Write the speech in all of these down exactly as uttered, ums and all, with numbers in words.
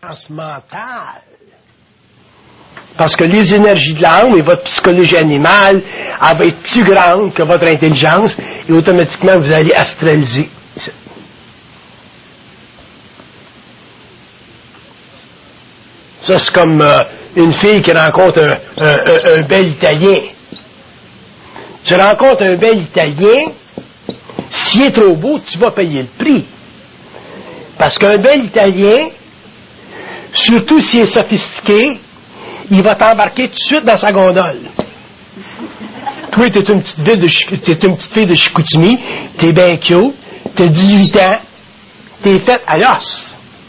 mentale. Parce que les énergies de l'âme et votre psychologie animale, elle va être plus grande que votre intelligence et automatiquement vous allez astraliser. Ça, c'est comme euh, une fille qui rencontre un, un, un, un bel Italien. Tu rencontres un bel Italien, s'il est trop beau, tu vas payer le prix. Parce qu'un bel Italien, surtout s'il est sophistiqué, il va t'embarquer tout de suite dans sa gondole. Toi, t'es une petite ville de, t'es une petite fille de Chicoutimi, t'es bien cute, t'as dix-huit ans, t'es faite à l'os.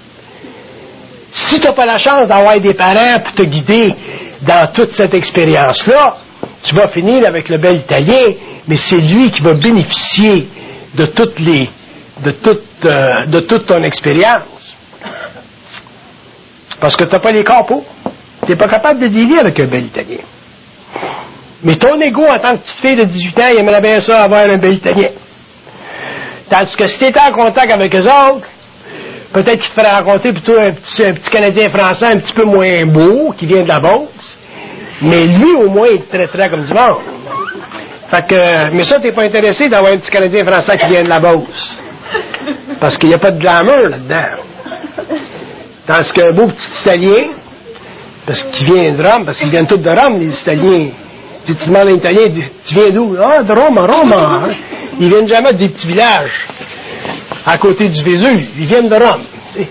Si t'as pas la chance d'avoir des parents pour te guider dans toute cette expérience-là, tu vas finir avec le bel Italien, mais c'est lui qui va bénéficier de toutes les, de toute, euh, de toute ton expérience. Parce que t'as pas les corps. Tu n'es pas capable de dealer avec un bel Italien. Mais ton ego, en tant que petite fille de dix-huit ans, il aimerait bien ça avoir un bel Italien. Tandis que si tu étais en contact avec eux autres, peut-être qu'il te ferait rencontrer plutôt un petit, un petit Canadien français un petit peu moins beau, qui vient de la Beauce. Mais lui, au moins, il te traiterait comme du monde. Fait que, mais ça, t'es pas intéressé d'avoir un petit Canadien français qui vient de la Beauce. Parce qu'il n'y a pas de glamour là-dedans. Tandis qu'un beau petit Italien, parce qu'il vient de Rome, parce qu'ils viennent tous de Rome, les Italiens. Si tu demandes à un Italien, tu viens d'où? Ah, de Rome, Rome. Hein? Ils viennent jamais des petits villages à côté du Vésuve. Ils viennent de Rome.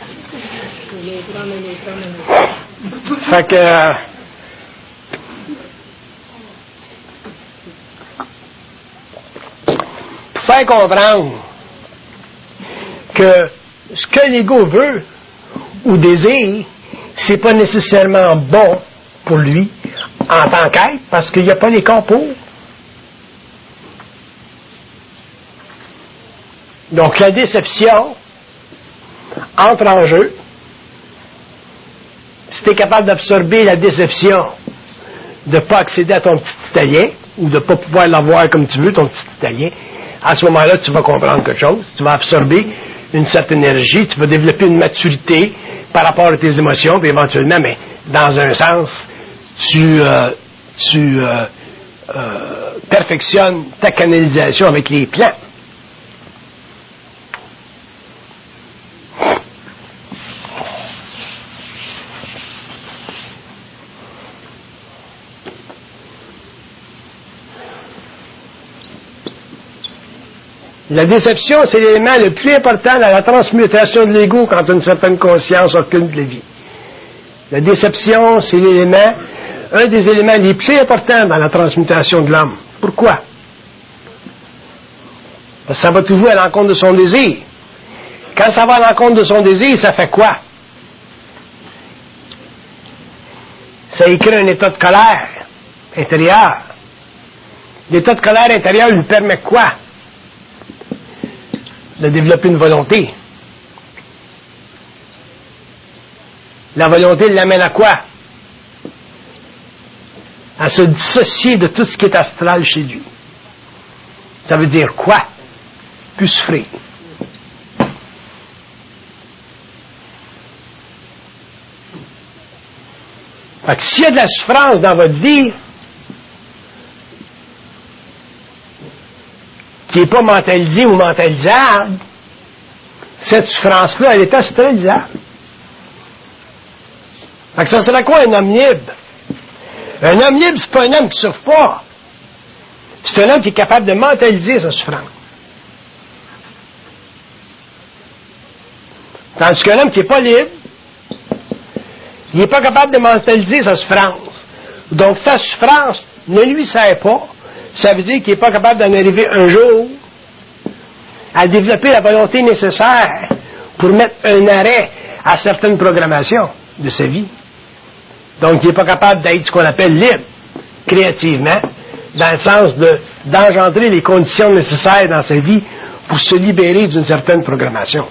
Fait que... Euh, pour faire comprendre que ce que l'ego veut ou désire, c'est pas nécessairement bon pour lui en tant qu'être, parce qu'il n'y a pas les corps pour. Donc la déception entre en jeu. Si tu es capable d'absorber la déception de ne pas accéder à ton petit Italien, ou de ne pas pouvoir l'avoir comme tu veux, ton petit Italien, à ce moment-là, tu vas comprendre quelque chose, tu vas absorber une certaine énergie, tu vas développer une maturité par rapport à tes émotions, puis éventuellement, mais dans un sens, tu, euh, tu euh, euh, perfectionnes ta canalisation avec les plans. La déception, c'est l'élément le plus important dans la transmutation de l'ego quand une certaine conscience occulte la vie. La déception, c'est l'élément, un des éléments les plus importants dans la transmutation de l'homme. Pourquoi? Parce que ça va toujours à l'encontre de son désir. Quand ça va à l'encontre de son désir, ça fait quoi? Ça écrit un état de colère intérieur. L'état de colère intérieur lui permet quoi? De développer une volonté. La volonté l'amène à quoi? À se dissocier de tout ce qui est astral chez lui. Ça veut dire quoi? Plus souffrir. Fait que s'il y a de la souffrance dans votre vie qui n'est pas mentalisée ou mentalisable, cette souffrance-là, elle est astralisable. Fait que ça serait quoi un homme libre? Un homme libre, c'est pas un homme qui souffre pas. C'est un homme qui est capable de mentaliser sa souffrance. Tandis qu'un homme qui n'est pas libre, il n'est pas capable de mentaliser sa souffrance. Donc sa souffrance ne lui sert pas. Ça veut dire qu'il n'est pas capable d'en arriver un jour à développer la volonté nécessaire pour mettre un arrêt à certaines programmations de sa vie. Donc, il n'est pas capable d'être ce qu'on appelle libre, créativement, dans le sens de, d'engendrer les conditions nécessaires dans sa vie pour se libérer d'une certaine programmation.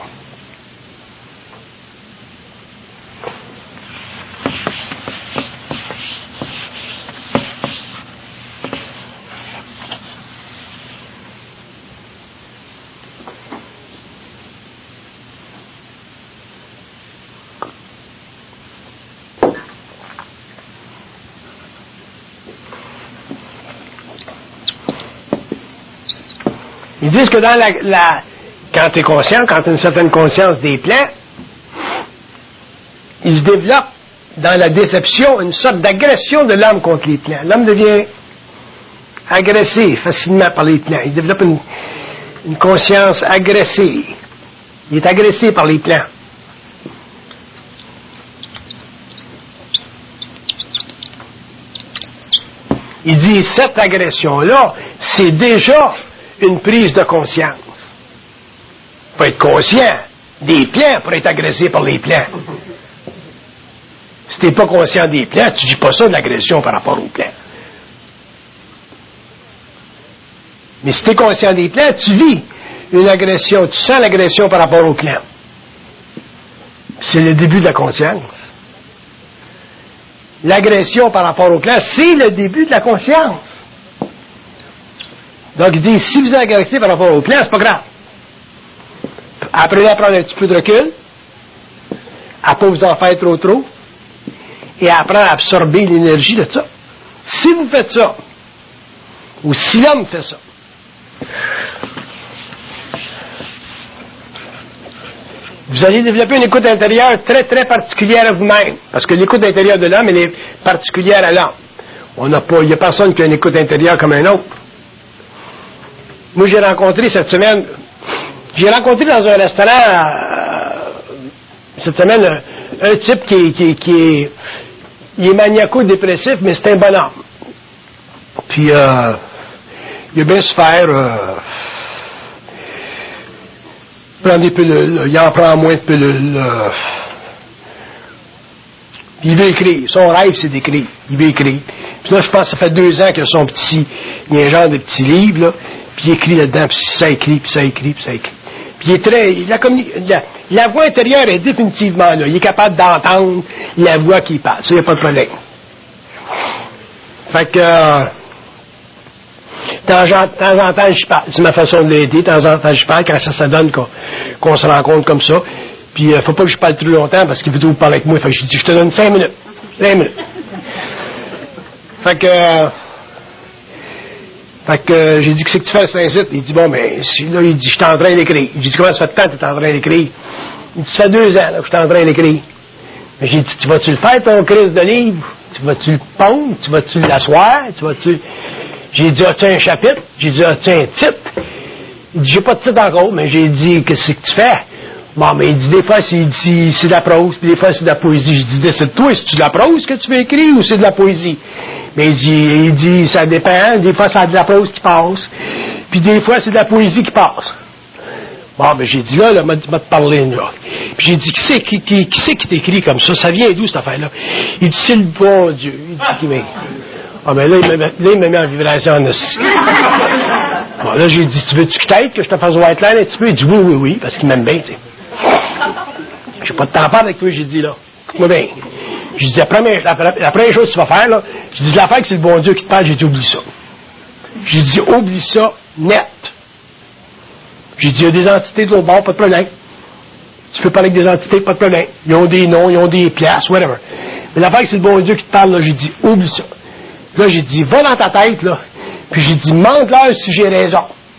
disent que dans la, la quand tu es conscient, quand tu as une certaine conscience des plans, il se développe dans la déception une sorte d'agression de l'homme contre les plans. L'homme devient agressé facilement par les plans. Il développe une, une conscience agressée. Il est agressé par les plans. Il dit, cette agression-là, c'est déjà une prise de conscience. Il faut être conscient des plans pour être agressé par les plans. Si tu n'es pas conscient des plans, tu ne dis pas ça de l'agression par rapport aux plans. Mais si tu es conscient des plans, tu vis une agression, tu sens l'agression par rapport aux plans. C'est le début de la conscience. L'agression par rapport aux plans, c'est le début de la conscience. Donc il dit, si vous êtes agressé par rapport aux plans, c'est pas grave. Apprenez à prendre un petit peu de recul, à ne pas vous en faire trop trop, et à apprendre à absorber l'énergie de ça. Si vous faites ça, ou si l'homme fait ça, vous allez développer une écoute intérieure très, très particulière à vous-même. Parce que l'écoute intérieure de l'homme, elle est particulière à l'homme. On n'a pas, il n'y a personne qui a une écoute intérieure comme un autre. Moi, j'ai rencontré cette semaine, j'ai rencontré dans un restaurant, euh, cette semaine, un, un type qui, qui, qui est, il est maniaco-dépressif, mais c'est un bonhomme. Puis, euh, il a bien se faire, euh, prendre des pilules, il en prend moins de pilules. Euh, il veut écrire. Son rêve, c'est d'écrire. Il veut écrire. Puis là, je pense que ça fait deux ans qu'il a son petit, il y a un genre de petit livre, là, puis il écrit là-dedans, puis ça écrit, puis ça écrit, puis ça écrit. Puis il est très, la, la, la voix intérieure est définitivement là. Il est capable d'entendre la voix qui passe. Ça, il n'y a pas de problème. Fait que, euh, de temps en temps, je parle. C'est ma façon de l'aider. De temps en temps, je parle quand ça se donne qu'on, qu'on se rencontre comme ça. Puis, il euh, faut pas que je parle trop longtemps parce qu'il veut tout parler avec moi. Fait que je dis, je te donne cinq minutes. Cinq minutes. Fait que, euh, fait que, euh, j'ai dit, qu'est-ce que tu fais, c'est un site? Il dit, bon, ben, si, là, il dit, je suis en train d'écrire. J'ai dit, comment ça fait de temps que tu es en train d'écrire? Il dit, ça fait deux ans, là, que je suis en train d'écrire. Mais j'ai dit, tu vas-tu le faire, ton crise de livre? Tu vas-tu le pondre? Tu vas-tu l'asseoir? Tu vas-tu... J'ai dit, as-tu un chapitre? J'ai dit, as-tu un titre? Il dit, j'ai pas de titre encore, mais j'ai dit, qu'est-ce que tu fais? Bon, mais il dit, des fois, c'est, c'est, c'est de la prose, puis des fois, c'est de la poésie. Je dis, décide-toi, c'est-tu de la prose que tu veux écrire ou c'est de la poésie? Mais il dit, il dit, ça dépend. Des fois, c'est de la prose qui passe, puis des fois, c'est de la poésie qui passe. Bon, ben, j'ai dit, là, là, m'a, m'a te parlé, là. Puis j'ai dit, qui c'est qui, qui, qui, c'est qui t'écrit comme ça? Ça vient d'où, cette affaire-là? Il dit, c'est le bon Dieu. Il dit, qui m'est... Ah, mais là, il m'a, là, il m'a mis en vibration en esti. Bon, là, j'ai dit, tu veux-tu que t'aide, que je te fasse white line un petit peu? Il dit, oui, oui, oui, parce qu'il m'aime bien, tu sais. J'ai pas de temps à parler avec toi, j'ai dit, là. Écoute-moi bien. J'ai dit, la première, la, la première chose que tu vas faire, là, j'ai dit, l'affaire que c'est le bon Dieu qui te parle, j'ai dit, oublie ça. J'ai dit, oublie ça, net. J'ai dit, il y a des entités de l'autre bord, pas de problème. Tu peux parler avec des entités, pas de problème. Ils ont des noms, ils ont des places, whatever. Mais l'affaire que c'est le bon Dieu qui te parle, là, j'ai dit, oublie ça. Là, j'ai dit, va dans ta tête, là. Puis j'ai dit, demande-leur si j'ai raison.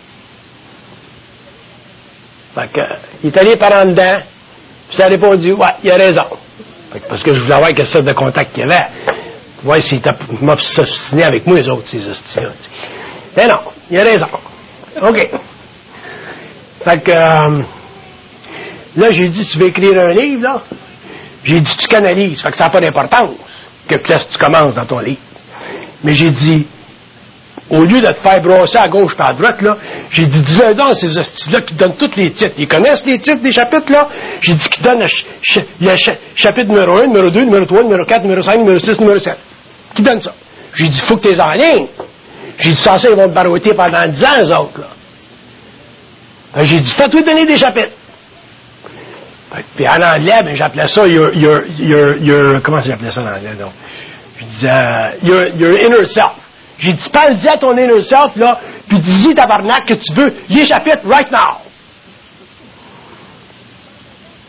Fait que, il est allé par en dedans, puis ça a répondu, ouais, il a raison. Fait que, parce que je voulais voir quelle sorte de contact qu'il y avait. Ouais, s'il m'a obstiné avec moi, les autres, ces hosties-là. Mais non, il a raison. OK. Fait que, euh, là, j'ai dit, tu veux écrire un livre, là? J'ai dit, tu canalises. Fait que ça n'a pas d'importance que place tu commences dans ton livre. Mais j'ai dit, au lieu de te faire brosser à gauche et à droite, là, j'ai dit, dis-le donc ces hosties-là qui donnent tous les titres. Ils connaissent les titres des chapitres, là? J'ai dit qu'ils donnent le, ch- ch- le ch- chapitre numéro un, numéro deux, numéro trois, numéro quatre, numéro cinq, numéro six, numéro sept. Qui donne ça? J'ai dit, faut que tu les enlignes. J'ai dit, sans ça, ils vont te barouetter pendant dix ans, eux autres, là. Ben, j'ai dit, fais-toi donner des chapitres. Fait, puis en anglais, ben, j'appelais ça your, your, your, your, comment j'appelais ça en anglais, donc? Je disais, uh, your, your inner self. J'ai dit, parle-y à ton inner self, là, puis dis-y, tabarnak, que tu veux les chapitres right now.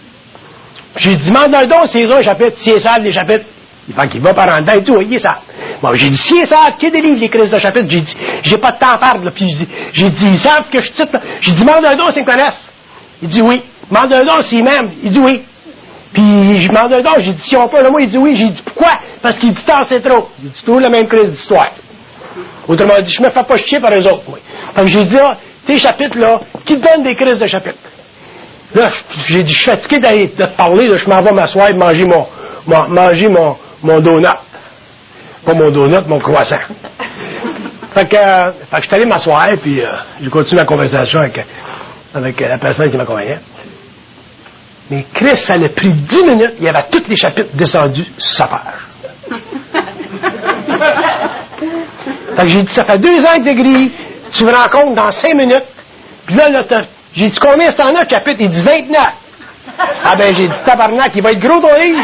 J'ai dit, demande-leur donc s'ils ont un chapitre, s'ils savent les chapitres. Il fait qu'il va par en dedans et tout, oui, il est sale. Bon, j'ai dit, si ils savent qu'il y a des livres, les crises de chapitre, j'ai dit, j'ai pas de temps à perdre, là. Puis j'ai dit, ils savent que je cite, là. J'ai dit, demande un don s'ils me connaissent. Il dit oui. Demande un don s'ils m'aiment. Il dit oui. Puis je demande un don, j'ai dit, si on pas le mot, il dit oui. J'ai dit, pourquoi? Parce qu'il dit, tant c'est trop. J'ai dit, toujours la même crise d'histoire. Autrement dit, je me fais pas chier par eux autres, moi. Fait que j'ai dit, là, tes chapitres, là, qui te donnent des crises de chapitres? Là, j'ai dit, je suis fatigué de te parler, là, je m'en vais m'asseoir et manger mon, mon, manger mon, mon donut. Pas mon donut, mon croissant. Fait que, euh, fait que je suis allé m'asseoir, puis euh, j'ai continué ma conversation avec, avec la personne qui m'accompagnait. Mais Chris, ça a pris dix minutes, il y avait tous les chapitres descendus sur sa page. Fait que j'ai dit, ça fait deux ans que t'es gris, tu me rencontres dans cinq minutes, puis là, là, t'as, j'ai dit, combien c'est en a de chapitres? Il dit vingt-neuf. Ah ben, j'ai dit, tabarnak, il va être gros ton livre.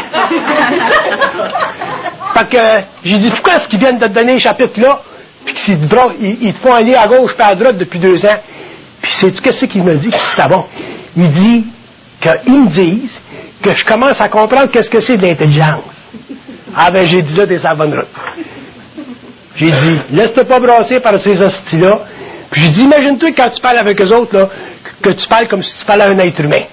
Fait que, euh, j'ai dit, pourquoi est-ce qu'ils viennent de te donner les chapitres-là, puis qu'ils ils, ils te font aller à gauche puis à droite depuis deux ans? Puis sais-tu qu'est-ce qu'il me dit? Puis c'était bon. Il dit qu'ils me disent que je commence à comprendre qu'est-ce que c'est de l'intelligence. Ah ben, j'ai dit, là, t'es sur la bonne route. J'ai dit, laisse-toi pas brasser par ces hosties-là. Puis j'ai dit, imagine-toi quand tu parles avec eux autres, là, que tu parles comme si tu parlais à un être humain.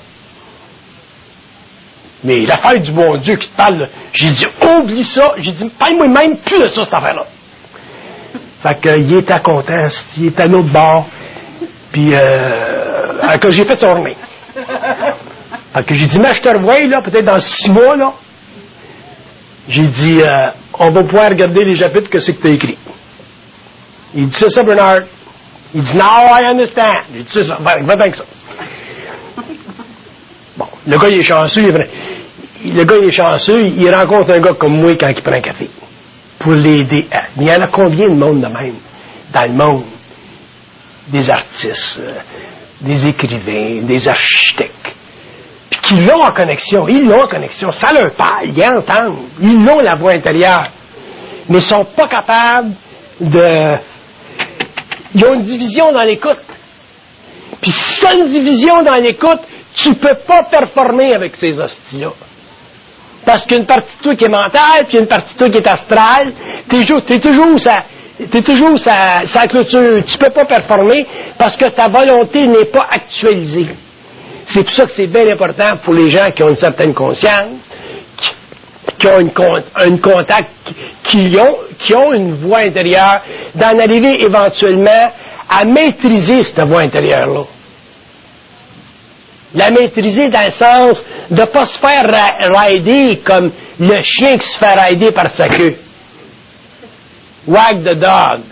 Mais l'affaire du bon Dieu qui te parle, là, j'ai dit, oublie ça. J'ai dit, parle-moi même plus de ça, cette affaire-là. Fait que, il était content, il était à l'autre bord. Puis, euh, que j'ai fait son chemin. Fait que j'ai dit, mais je te revois, là, peut-être dans six mois, là. J'ai dit, euh, on va pouvoir regarder les chapitres que c'est que tu as écrit. Il dit, c'est ça, Bernard. Il dit, now I understand. J'ai dit, c'est ça, va, va bien que ça. Bon, le gars, il est chanceux, il est, le gars, il est chanceux, il rencontre un gars comme moi quand il prend un café. Pour l'aider à. Mais il y en a combien de monde de même, dans le monde? Des artistes, euh, des écrivains, des architectes, puis qui l'ont en connexion, ils l'ont en connexion, ça leur parle, ils entendent, ils l'ont la voix intérieure, mais ils sont pas capables de... Ils ont une division dans l'écoute. Puis si tu as une division dans l'écoute, tu peux pas performer avec ces hosties-là. Parce qu'une partie de toi qui est mentale, puis une partie de toi qui est astrale, t'es, t'es toujours ça... T'es toujours sa, sa clôture. Tu peux pas performer parce que ta volonté n'est pas actualisée. C'est pour ça que c'est bien important pour les gens qui ont une certaine conscience, qui, qui ont une, un contact, qui ont, qui ont une voix intérieure, d'en arriver éventuellement à maîtriser cette voix intérieure-là. La maîtriser dans le sens de ne pas se faire rider comme le chien qui se fait rider par sa queue. Wag the dog.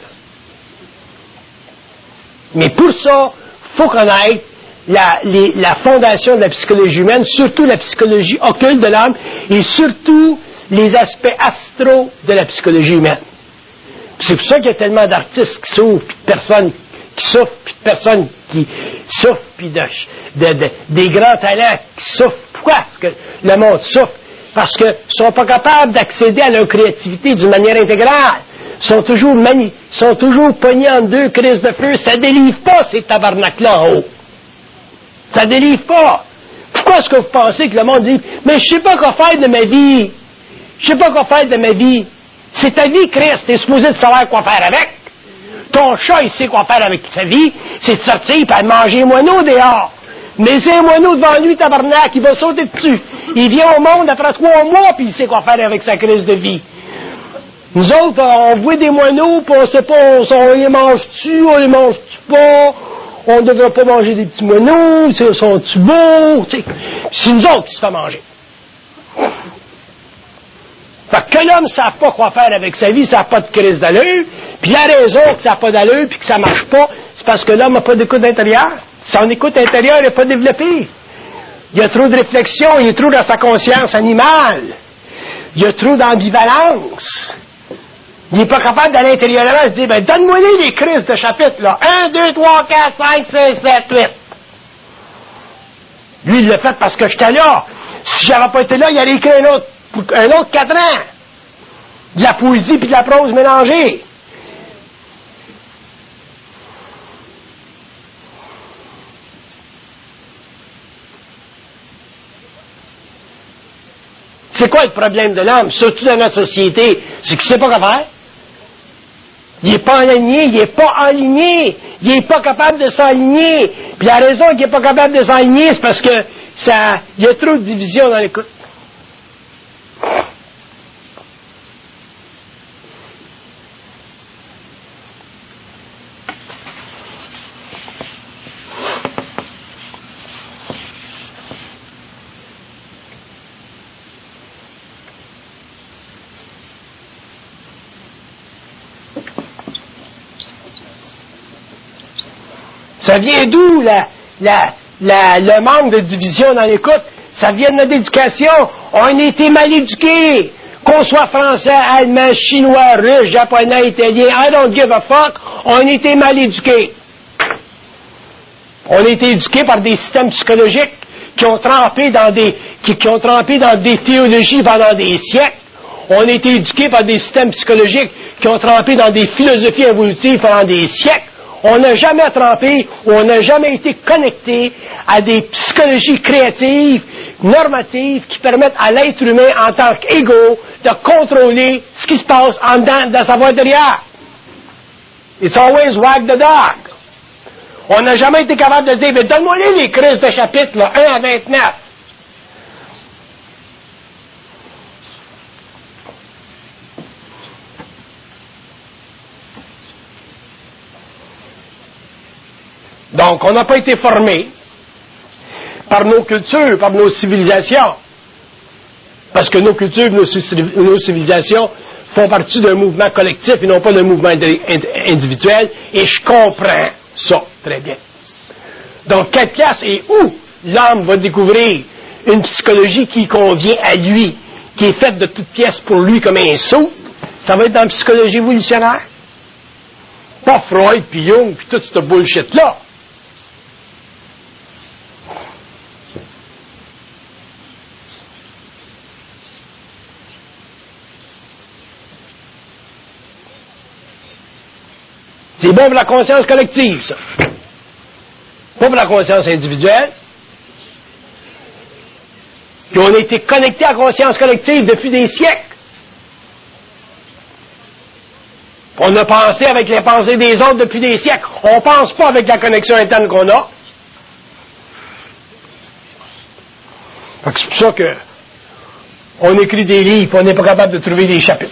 Mais pour ça, il faut connaître la, les, la fondation de la psychologie humaine, surtout la psychologie occulte de l'âme et surtout les aspects astraux de la psychologie humaine. C'est pour ça qu'il y a tellement d'artistes qui souffrent, puis de personnes qui souffrent, puis de personnes qui souffrent, puis de, de, de, des grands talents qui souffrent. Pourquoi? Parce que le monde souffre. Parce qu'ils ne sont pas capables d'accéder à leur créativité d'une manière intégrale. sont toujours mani- sont toujours pognés en deux crises de feu. Ça délivre pas ces tabarnak-là en haut. Ça délivre pas. Pourquoi est-ce que vous pensez que le monde dit « Mais je sais pas quoi faire de ma vie. Je sais pas quoi faire de ma vie. » C'est ta vie, Christ. T'es supposé de savoir quoi faire avec. Ton chat, il sait quoi faire avec sa vie. C'est de sortir et de manger un moineau dehors. Mais c'est un moineau devant lui, tabarnak, il va sauter dessus. Il vient au monde après trois mois, puis il sait quoi faire avec sa crise de vie. Nous autres, on voit des moineaux, puis on sait pas, on, on les mange-tu, on les mange-tu pas, on ne devrait pas manger des petits moineaux, sont-tu beaux, tu sais. C'est nous autres qui se fait manger. Fait que l'homme ne sait pas quoi faire avec sa vie, ça n'a pas de crise d'allure, puis la raison que ça n'a pas d'allure, puis que ça marche pas, c'est parce que l'homme n'a pas d'écoute intérieure. Son écoute intérieure n'est pas développée. Il y a trop de réflexion, il y a trop dans sa conscience animale. Il y a trop d'ambivalence. Il n'est pas capable d'aller intérieurement et se dire, ben, donne-moi les, les crises de chapitre, là. un, deux, trois, quatre, cinq, six, sept, huit. Lui, il l'a fait parce que j'étais là. Si j'avais pas été là, il aurait écrit un autre, un autre quatre ans. De la poésie puis de la prose mélangée. C'est quoi le problème de l'homme, surtout dans notre société? C'est qu'il ne sait pas quoi faire. Il n'est pas aligné, il n'est pas aligné. Il n'est pas capable de s'aligner. Puis la raison qu'il n'est pas capable de s'aligner, c'est parce que ça, il y a trop de division dans l'écoute. Ça vient d'où la, la, la, le manque de division dans l'écoute? Ça vient de notre éducation. On a été mal éduqués. Qu'on soit français, allemand, chinois, russe, japonais, italien, I don't give a fuck, on a été mal éduqués. On a été éduqués par des systèmes psychologiques qui ont trempé dans des, qui, qui ont trempé dans des théologies pendant des siècles. On a été éduqués par des systèmes psychologiques qui ont trempé dans des philosophies évolutives pendant des siècles. On n'a jamais trempé ou on n'a jamais été connecté à des psychologies créatives, normatives, qui permettent à l'être humain en tant qu'égo de contrôler ce qui se passe en dedans de sa voie derrière. It's always wag the dog. On n'a jamais été capable de dire, mais donne-moi les, les crises de chapitre, là, un à vingt-neuf. Donc, on n'a pas été formé par nos cultures, par nos civilisations. Parce que nos cultures, nos, nos civilisations font partie d'un mouvement collectif et non pas d'un mouvement individuel. Et je comprends ça très bien. Donc, quelle place et où l'homme va découvrir une psychologie qui convient à lui, qui est faite de toutes pièces pour lui comme un sou, ça va être dans la psychologie évolutionnaire. Pas Freud, puis Jung, puis toute cette bullshit-là. C'est bon pour la conscience collective, ça. Pas pour la conscience individuelle. Puis on a été connecté à la conscience collective depuis des siècles. On a pensé avec les pensées des autres depuis des siècles. On ne pense pas avec la connexion interne qu'on a. C'est pour ça que on écrit des livres et on n'est pas capable de trouver des chapitres.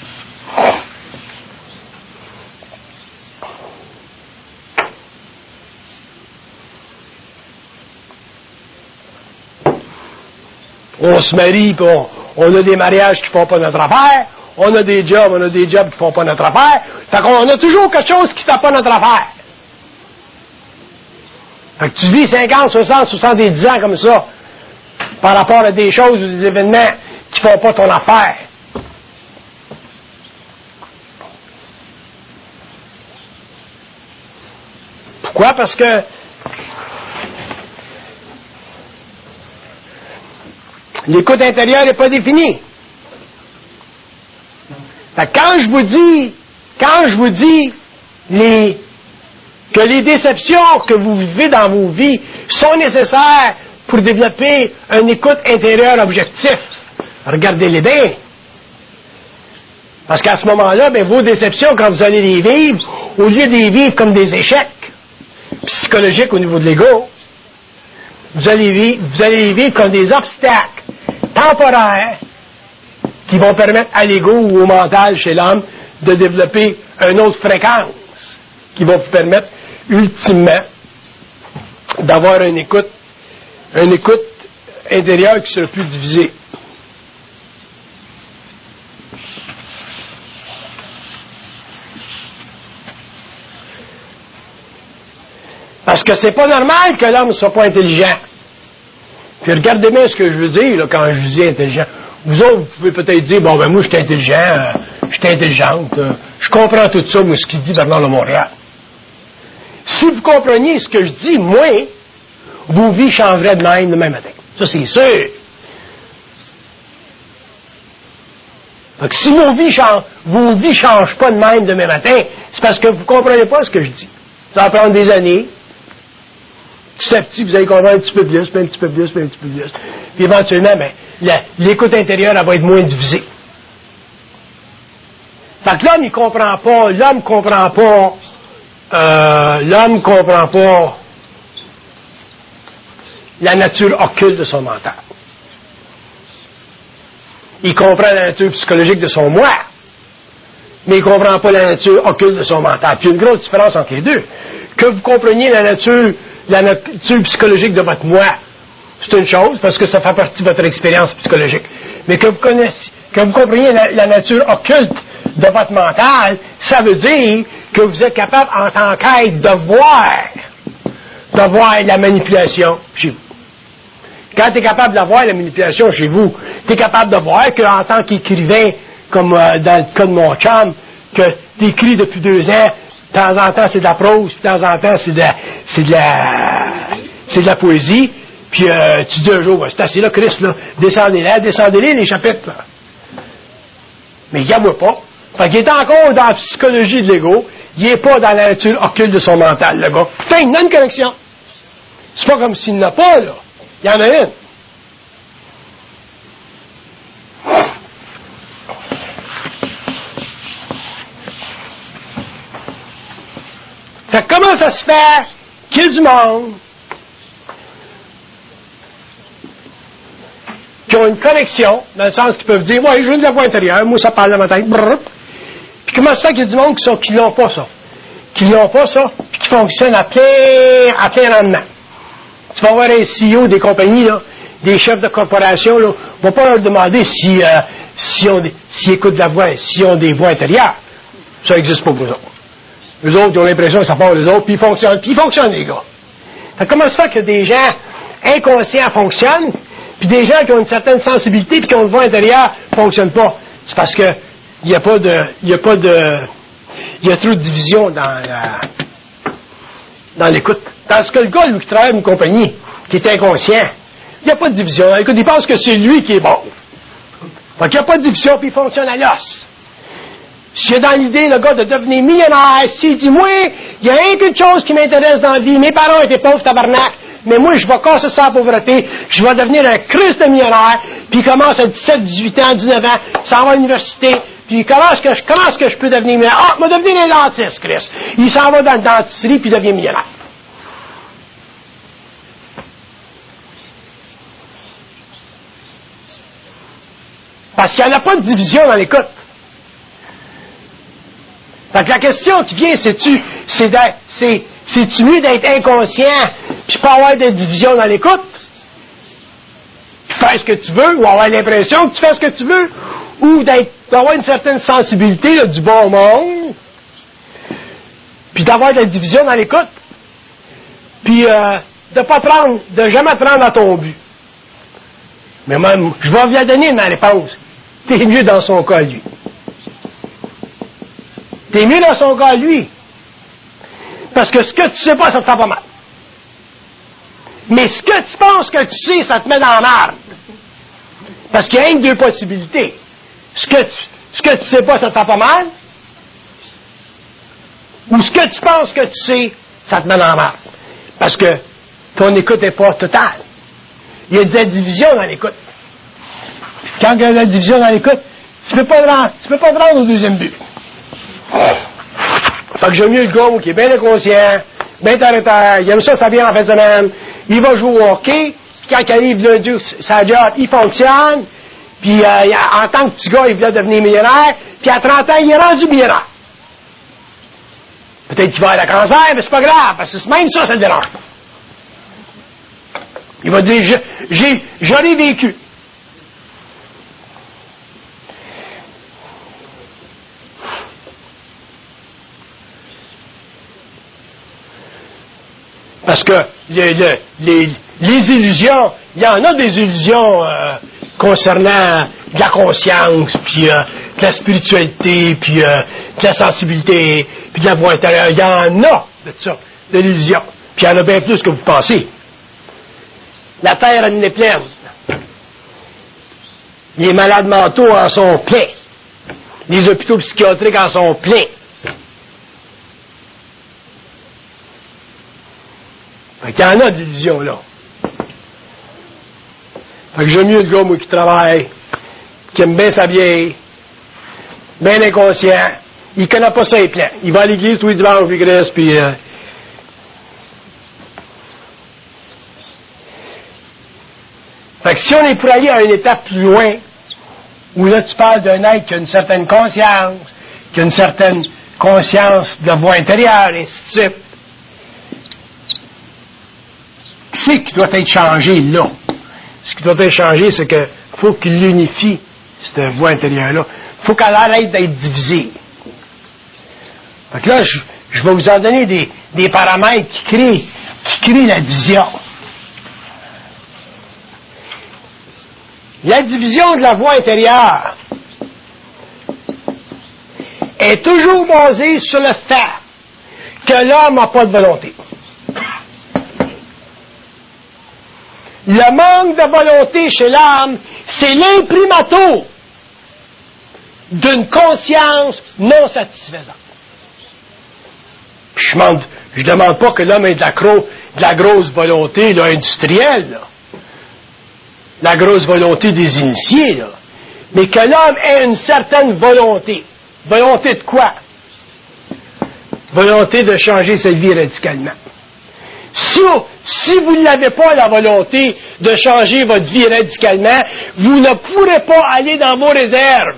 On se marie, puis on, on a des mariages qui font pas notre affaire. On a des jobs, on a des jobs qui font pas notre affaire. Fait qu'on a toujours quelque chose qui fait pas notre affaire. Fait que tu vis cinquante, soixante, soixante-dix ans comme ça, par rapport à des choses ou des événements qui font pas ton affaire. Pourquoi? Parce que l'écoute intérieure n'est pas définie. Fait que quand je vous dis, quand je vous dis les, que les déceptions que vous vivez dans vos vies sont nécessaires pour développer une écoute intérieure objectif, regardez-les bien. Parce qu'à ce moment-là, ben, vos déceptions, quand vous allez les vivre, au lieu de les vivre comme des échecs psychologiques au niveau de l'ego, vous allez vivre, vous allez les vivre comme des obstacles temporaires qui vont permettre à l'ego ou au mental chez l'homme de développer une autre fréquence qui va vous permettre ultimement d'avoir une écoute, une écoute intérieure qui sera plus divisée. Parce que c'est pas normal que l'homme ne soit pas intelligent. Puis regardez bien ce que je veux dire là, quand je dis intelligent. Vous autres, vous pouvez peut-être dire, bon, ben moi, je suis intelligent, euh, je suis intelligente, euh, je comprends tout ça, moi, ce qu'il dit Bernard de Montréal. Si vous compreniez ce que je dis, moi, vos vies changeraient de même demain matin. Ça, c'est sûr. Donc, si vos vies changent, vos vies changent pas de même demain matin, c'est parce que vous comprenez pas ce que je dis. Ça va prendre des années. Petit à petit, vous allez comprendre un petit peu plus, puis un petit peu plus, puis un petit peu plus. Puis éventuellement, ben, la, l'écoute intérieure, elle va être moins divisée. Fait que l'homme, il comprend pas, l'homme comprend pas, euh, l'homme comprend pas la nature occulte de son mental. Il comprend la nature psychologique de son moi, mais il ne comprend pas la nature occulte de son mental. Puis il y a une grosse différence entre les deux. Que vous compreniez la nature, la nature psychologique de votre moi, c'est une chose, parce que ça fait partie de votre expérience psychologique. Mais que vous connaissiez, que vous compreniez la, la nature occulte de votre mental, ça veut dire que vous êtes capable, en tant qu'être, de voir, de voir la manipulation chez vous. Quand tu es capable de voir la manipulation chez vous, tu es capable de voir qu'en tant qu'écrivain, comme euh, dans le cas de mon chum, que tu écris depuis deux ans, de temps en temps c'est de la prose, puis de temps en temps c'est de, c'est de la c'est de la poésie, puis euh, tu dis un jour, ben, c'est assez là, Christ, là, descendez-les, descendez-les les chapitres, là. Mais il n'y en a pas. Fait qu'il est encore dans la psychologie de l'ego, il n'est pas dans la nature occulte de son mental, le gars. Putain, il a une connexion. C'est pas comme s'il n'a pas, là. Il y en a une. Fait que comment ça se fait qu'il y a du monde qui ont une connexion, dans le sens qu'ils peuvent dire, ouais, je viens de la voix intérieure, moi ça parle dans ma tête, brrr. Puis comment ça se fait qu'il y a du monde qui sont, qui n'ont pas ça, qui n'ont pas ça, puis qui fonctionnent à plein, à plein rendement. Tu vas voir un C E O des compagnies, là, des chefs de corporation, là, on va pas leur demander si, euh, si on, s'ils écoutent la voix, s'ils ont des voix intérieures. Ça n'existe pas pour eux autres. Eux autres, ils ont l'impression que ça part des autres, puis ils fonctionnent, puis ils fonctionnent, les gars. Fait comment ça se fait que des gens inconscients fonctionnent, puis des gens qui ont une certaine sensibilité, puis qui ont une voix intérieure, ne fonctionnent pas? C'est parce que il n'y a pas de, il y a pas de, il y a trop de division dans la, dans l'écoute. Tandis que le gars, lui, qui travaille dans une compagnie, qui est inconscient, il n'y a pas de division. Écoute, il pense que c'est lui qui est bon. Fait qu'il n'y a pas de division, puis il fonctionne à l'os. Si j'ai dans l'idée, le gars, de devenir millionnaire, s'il dit, moi, il y a rien qu'une chose qui m'intéresse dans la vie, mes parents étaient pauvres, tabarnak, mais moi, je vais casser ça à la pauvreté, je vais devenir un Christ de millionnaire, puis il commence à dix-sept, dix-huit ans, dix-neuf ans, s'en va à l'université, puis comment est-ce que je, comment est-ce que je peux devenir millionnaire? Ah, il va devenir un dentiste, Christ. Il s'en va dans le dentisterie, puis il devient millionnaire. Parce qu'il n'y en a pas de division dans l'écoute. Fait que la question qui vient, c'est-tu, c'est d'être, c'est, c'est-tu mieux d'être inconscient, puis pas avoir de division dans l'écoute? Puis faire ce que tu veux, ou avoir l'impression que tu fais ce que tu veux, ou d'être, d'avoir une certaine sensibilité, là, du bon monde, puis d'avoir de la division dans l'écoute, puis euh, de pas prendre, de jamais prendre à ton but. Mais même, je vais vous la donner ma réponse. T'es mieux dans son cas, lui. T'es mieux dans son cas, lui. Parce que ce que tu sais pas, ça te fait pas mal. Mais ce que tu penses que tu sais, ça te met dans la merde. Parce qu'il y a une deux possibilités. Ce que tu, ce que tu sais pas, ça te fait pas mal. Ou ce que tu penses que tu sais, ça te met dans la merde. Parce que ton écoute n'est pas totale. Il y a de la division dans l'écoute. Quand il y a de la division dans l'écoute, tu peux pas te rendre, tu peux pas te rendre au deuxième but. Fait que j'aime mieux le gars qui est bien inconscient, bien terre à terre, il aime ça, ça vient en fin de semaine, il va jouer au hockey, puis quand il arrive lundi, sa job, il fonctionne, puis euh, en tant que petit gars, il voulait devenir millionnaire, puis à trente ans, il est rendu millionnaire. Peut-être qu'il va avoir le cancer, mais c'est pas grave, parce que même ça, ça le dérange pas. Il va dire, je, j'ai, j'aurais vécu. Parce que les, les, les, les illusions, il y en a des illusions euh, concernant la conscience, puis euh, de la spiritualité, puis euh, de la sensibilité, puis de la voix intérieure. Il y en a de ça, de l'illusion. Puis il y en a bien plus que vous pensez. La Terre, elle est pleine. Les malades mentaux en sont pleins. Les hôpitaux psychiatriques en sont pleins. Fait qu'il y en a d'illusions, là. Fait que j'aime mieux le gars, moi, qui travaille, qui aime bien sa vieille, bien inconscient. Il ne connaît pas ça, les plans. Il va à l'église tous les dimanches, puis il reste, puis... Euh... Fait que si on est pour aller à une étape plus loin, où là, tu parles d'un être qui a une certaine conscience, qui a une certaine conscience de voix intérieure, et ainsi de suite, c'est qui doit être changé là. Ce qui doit être changé, c'est qu'il faut qu'il unifie cette voix intérieure-là. Il faut qu'elle arrête d'être divisée. Fait que là, je, je vais vous en donner des, des paramètres qui créent, qui créent la division. La division de la voix intérieure est toujours basée sur le fait que l'homme n'a pas de volonté. Le manque de volonté chez l'homme, c'est l'imprimatur d'une conscience non satisfaisante. Je ne demande pas que l'homme ait de la, cro, de la grosse volonté là, industrielle, là. La grosse volonté des initiés, là. Mais que l'homme ait une certaine volonté. Volonté de quoi? Volonté de changer sa vie radicalement. Si, si vous n'avez pas la volonté de changer votre vie radicalement, vous ne pourrez pas aller dans vos réserves.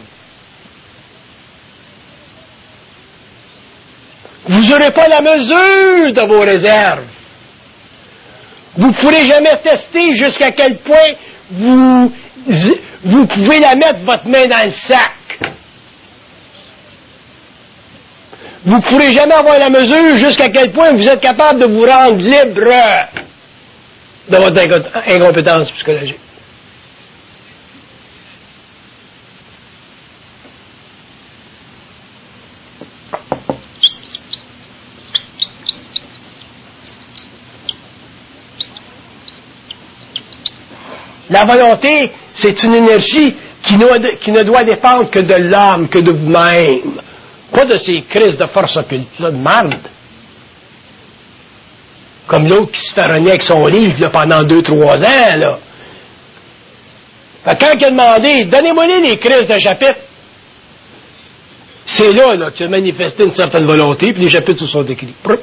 Vous n'aurez pas la mesure de vos réserves. Vous ne pourrez jamais tester jusqu'à quel point vous, vous pouvez la mettre votre main dans le sac. Vous ne pourrez jamais avoir la mesure jusqu'à quel point vous êtes capable de vous rendre libre de votre incompétence psychologique. La volonté, c'est une énergie qui ne, qui ne doit dépendre que de l'âme, que de vous-même. Pas de ces crises de force occulte-là, de marde. Comme l'autre qui se fait renier avec son livre là, pendant deux, trois ans. Là. Fait que quand il a demandé, donnez-moi les crises de chapitre, c'est là, là qu'il a manifesté une certaine volonté, puis les chapitres sont écrits. Prrr.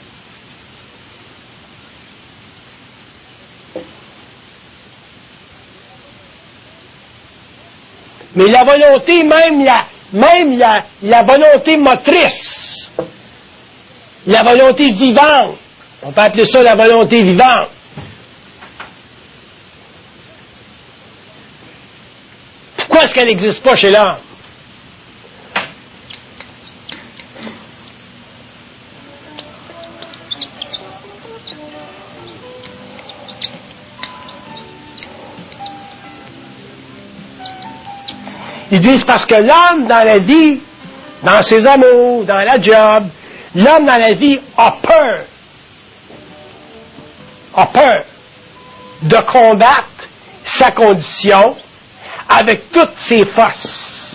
Mais la volonté, même la, même la, la volonté motrice, la volonté vivante, on peut appeler ça la volonté vivante. Pourquoi est-ce qu'elle n'existe pas chez l'homme? Ils disent parce que l'homme dans la vie, dans ses amours, dans la job, l'homme dans la vie a peur, a peur de combattre sa condition avec toutes ses forces.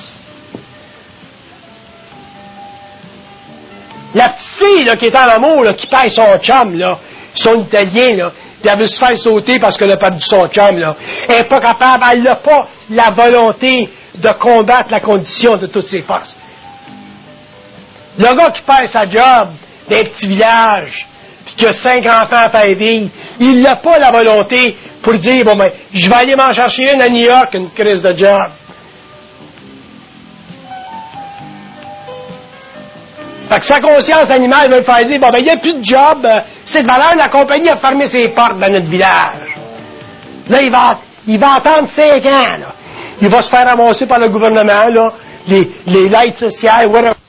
La petite fille là, qui est en amour, là, qui perd son chum, là, son italien, là, puis elle veut se faire sauter parce qu'elle a perdu son chum, là, elle n'est pas capable, elle n'a pas la volonté de combattre la condition de toutes ses forces. Le gars qui perd sa job d'un petit village, puis qui a cinq enfants à faire vivre, il n'a pas la volonté pour dire, bon ben, je vais aller m'en chercher une à New York, une crise de job. Fait que sa conscience animale va lui faire dire, bon ben, il n'y a plus de job, euh, c'est de valeur, la compagnie a fermé ses portes dans notre village. Là, il va, il va attendre cinq ans, là. Il va se faire ramasser par le gouvernement, là, les, les aides sociales, whatever.